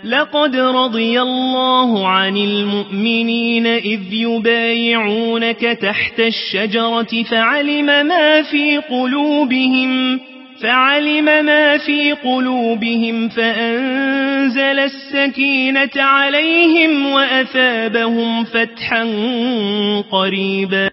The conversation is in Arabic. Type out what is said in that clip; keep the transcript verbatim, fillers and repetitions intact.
لقد رضي الله عن المؤمنين إذ يبايعونك تحت الشجرة فعلم ما في قلوبهم فعلم ما في قلوبهم فأنزل السكينة عليهم وأثابهم فتحا قريبا